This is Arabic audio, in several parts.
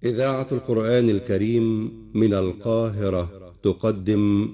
إذاعة القرآن الكريم من القاهرة تقدم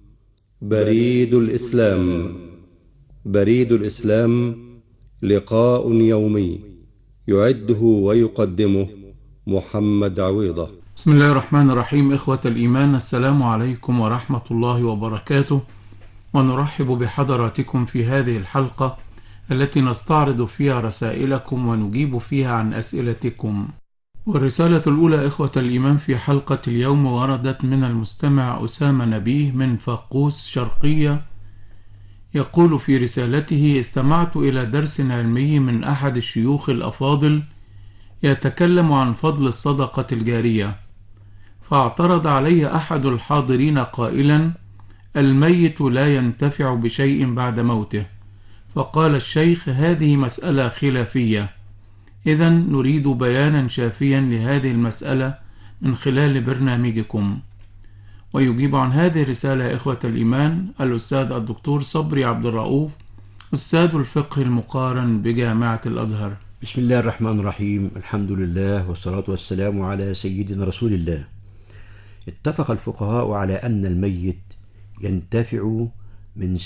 بريد الإسلام. بريد الإسلام لقاء يومي يعده ويقدمه محمد عويضة. بسم الله الرحمن الرحيم. إخوة الإيمان، السلام عليكم ورحمة الله وبركاته، ونرحب بحضراتكم في هذه الحلقة التي نستعرض فيها رسائلكم ونجيب فيها عن أسئلتكم. والرسالة الأولى إخوة الإيمان في حلقة اليوم وردت من المستمع أسامة نبيه من فاقوس شرقية، يقول في رسالته: استمعت إلى درس علمي من أحد الشيوخ الأفاضل يتكلم عن فضل الصدقة الجارية، فاعترض علي أحد الحاضرين قائلا: الميت لا ينتفع بشيء بعد موته. فقال الشيخ: هذه مسألة خلافية، إذن نريد بيانا شافيا لهذه المسألة من خلال برنامجكم. ويجيب عن هذه الرسالة إخوة الإيمان الأستاذ الدكتور صبري عبد الرؤوف، أستاذ الفقه المقارن بجامعة الأزهر. بسم الله الرحمن الرحيم، الحمد لله والصلاة والسلام على سيدنا رسول الله. اتفق الفقهاء على أن الميت ينتفع من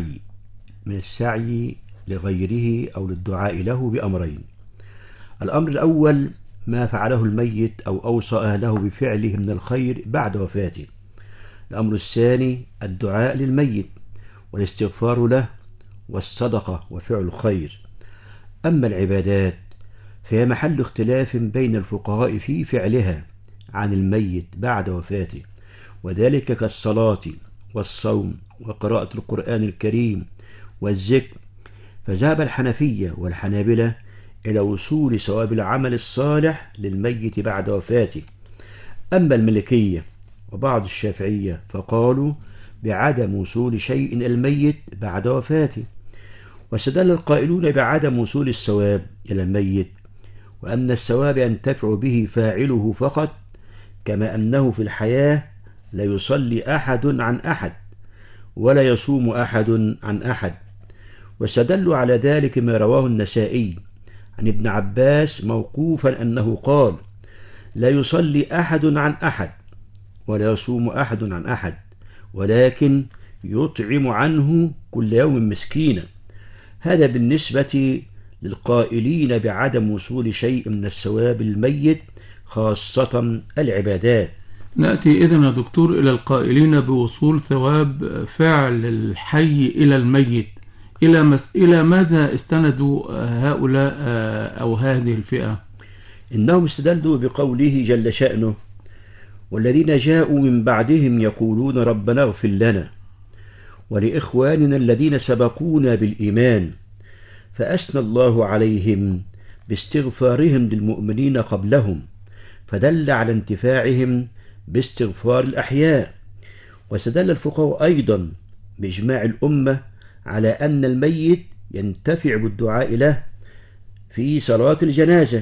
السعي لغيره أو للدعاء له بأمرين: الأمر الأول ما فعله الميت أو أوصى أهله بفعله من الخير بعد وفاته. الأمر الثاني الدعاء للميت والاستغفار له والصدقة وفعل الخير. أما العبادات فهي محل اختلاف بين الفقهاء في فعلها عن الميت بعد وفاته، وذلك كالصلاة والصوم وقراءة القرآن الكريم والذكر. فذهب الحنفية والحنابلة إلى وصول ثواب العمل الصالح للميت بعد وفاته. أما المالكية وبعض الشافعية فقالوا بعدم وصول شيء الميت بعد وفاته، واستدل القائلون بعدم وصول الثواب إلى الميت وأن الثواب ينتفع به فاعله فقط، كما أنه في الحياة لا يصلي أحد عن أحد ولا يصوم أحد عن أحد. واستدلوا على ذلك ما رواه النسائي عن ابن عباس موقوفا أنه قال: لا يصلي أحد عن أحد ولا يصوم أحد عن أحد، ولكن يطعم عنه كل يوم مسكينا. هذا بالنسبة للقائلين بعدم وصول شيء من الثواب الميت، خاصة العبادات. نأتي إذن يا دكتور إلى القائلين بوصول ثواب فعل الحي إلى الميت. إلى ماذا استندوا هؤلاء أو هذه الفئة؟ إنهم استدلوا بقوله جل شأنه: والذين جاءوا من بعدهم يقولون ربنا اغفر لنا ولإخواننا الذين سبقونا بالإيمان، فأثنى الله عليهم باستغفارهم للمؤمنين قبلهم، فدل على انتفاعهم باستغفار الأحياء. واستدل الفقهاء أيضا بإجماع الأمة على أن الميت ينتفع بالدعاء له في صلاة الجنازة.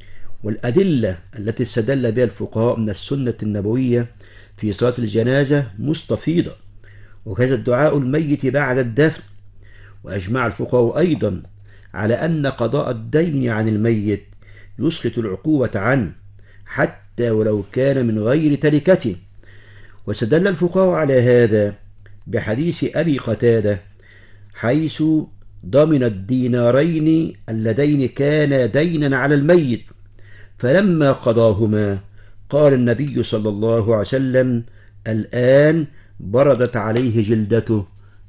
والأدلة التي استدل بها الفقهاء من السنة النبوية في صلاة الجنازة مستفيضة، وكذا الدعاء الميت بعد الدفن. وأجمع الفقهاء أيضا على أن قضاء الدين عن الميت يسقط العقوبة عنه حتى ولو كان من غير تركته. واستدل الفقهاء على هذا بحديث أبي قتادة حيث ضمن الدينارين اللذين كانا دينا على الميت، فلما قضاهما قال النبي صلى الله عليه وسلم: الآن بردت عليه جلدته.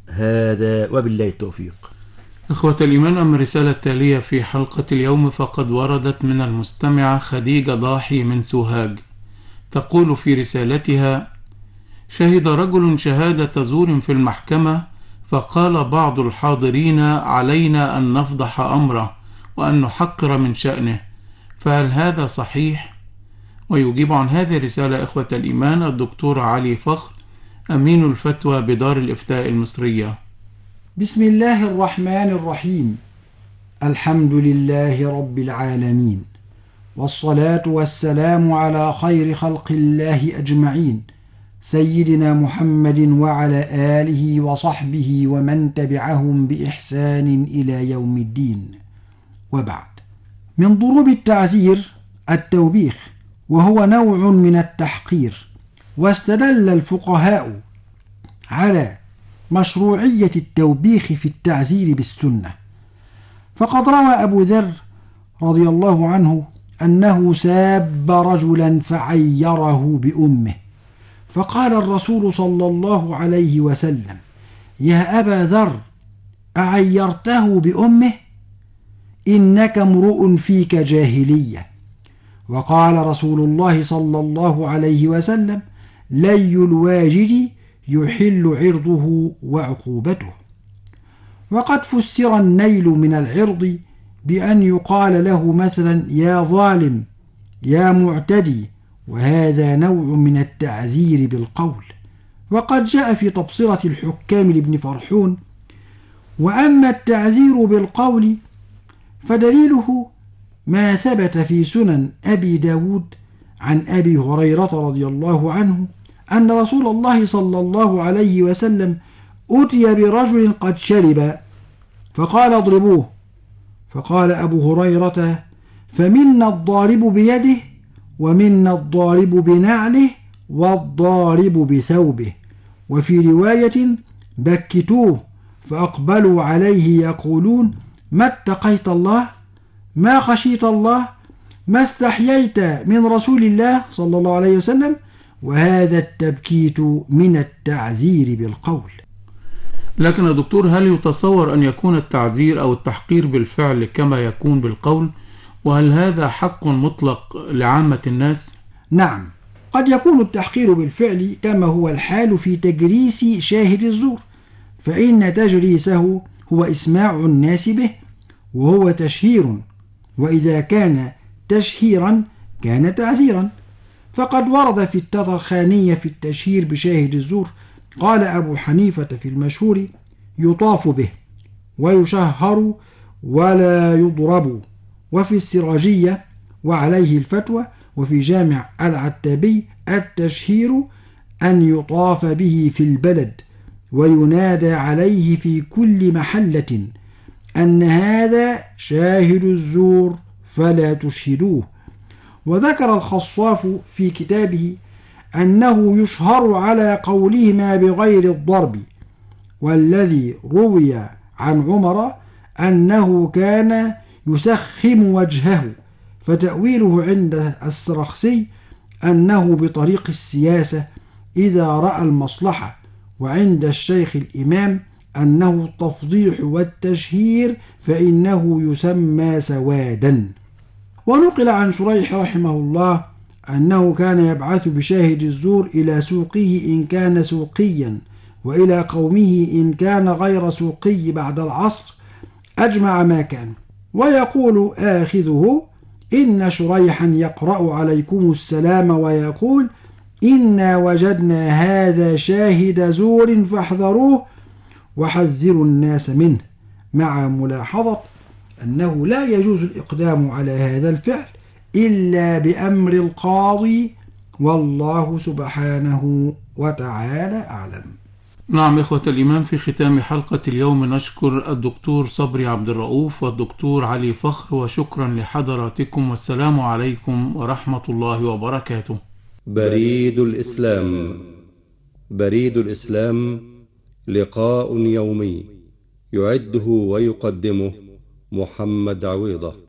هذا وبالله التوفيق. إخوة الإيمان، أما الرسالة التالية في حلقة اليوم فقد وردت من المستمعة خديجة ضاحي من سوهاج، تقول في رسالتها: شهد رجل شهادة زور في المحكمة، فقال بعض الحاضرين علينا أن نفضح أمره وأن نحقر من شأنه، فهل هذا صحيح؟ ويجيب عن هذه الرسالة إخوة الإيمان الدكتور علي فخر، أمين الفتوى بدار الإفتاء المصرية. بسم الله الرحمن الرحيم. الحمد لله رب العالمين، والصلاة والسلام على خير خلق الله أجمعين، سيدنا محمد وعلى آله وصحبه ومن تبعهم بإحسان إلى يوم الدين. وبعد، من ضروب التعزير التوبيخ وهو نوع من التحقير. واستدل الفقهاء على مشروعية التوبيخ في التعزير بالسنة، فقد روى أبو ذر رضي الله عنه أنه ساب رجلا فعيره بأمه، فقال الرسول صلى الله عليه وسلم: يا أبا ذر، أعيرته بأمه؟ إنك امرؤ فيك جاهلية. وقال رسول الله صلى الله عليه وسلم: لي الواجد يحل عرضه وعقوبته. وقد فسر النيل من العرض بأن يقال له مثلا: يا ظالم، يا معتدي، وهذا نوع من التعزير بالقول. وقد جاء في تبصرة الحكام لابن فرحون: وأما التعزير بالقول فدليله ما ثبت في سنن أبي داود عن أبي هريرة رضي الله عنه أن رسول الله صلى الله عليه وسلم أتي برجل قد شرب فقال: اضربوه. فقال أبو هريرة: فمنا الضارب بيده، ومنا الضارب بنعله، والضارب بثوبه. وفي رواية: بكتوه. فأقبلوا عليه يقولون: ما اتقيت الله، ما خشيت الله، ما استحييت من رسول الله صلى الله عليه وسلم. وهذا التبكيت من التعزير بالقول. لكن يا دكتور، هل يتصور أن يكون التعزير أو التحقير بالفعل كما يكون بالقول؟ وهل هذا حق مطلق لعامة الناس؟ نعم، قد يكون التحقير بالفعل كما هو الحال في تجريس شاهد الزور، فإن تجريسه هو إسماع الناس به، وهو تشهير، وإذا كان تشهيرا كان تعزيرا. فقد ورد في التطرخانية في التشهير بشاهد الزور، قال أبو حنيفة في المشهور: يطاف به ويشهر ولا يضرب. وفي السراجية وعليه الفتوى، وفي جامع العتابي: التشهير أن يطاف به في البلد وينادى عليه في كل محلة أن هذا شاهد الزور فلا تشهدوه. وذكر الخصاف في كتابه أنه يشهر على قولهما بغير الضرب. والذي روي عن عمر أنه كان يسخم وجهه، فتأويله عند السرخسي أنه بطريق السياسة إذا رأى المصلحة، وعند الشيخ الإمام أنه التفضيح والتشهير فإنه يسمى سوادا. ونقل عن شريح رحمه الله أنه كان يبعث بشاهد الزور إلى سوقه إن كان سوقيا، وإلى قومه إن كان غير سوقي بعد العصر أجمع ما كان، ويقول آخذه: إن شريحا يقرأ عليكم السلام ويقول: إنا وجدنا هذا شاهد زور فاحذروه وحذروا الناس منه، مع ملاحظة أنه لا يجوز الإقدام على هذا الفعل إلا بأمر القاضي، والله سبحانه وتعالى أعلم. نعم إخوة الإيمان، في ختام حلقة اليوم نشكر الدكتور صبري عبد الرؤوف والدكتور علي فخر، وشكرا لحضراتكم، والسلام عليكم ورحمة الله وبركاته. بريد الإسلام. بريد الإسلام لقاء يومي يعده ويقدمه محمد عويضة.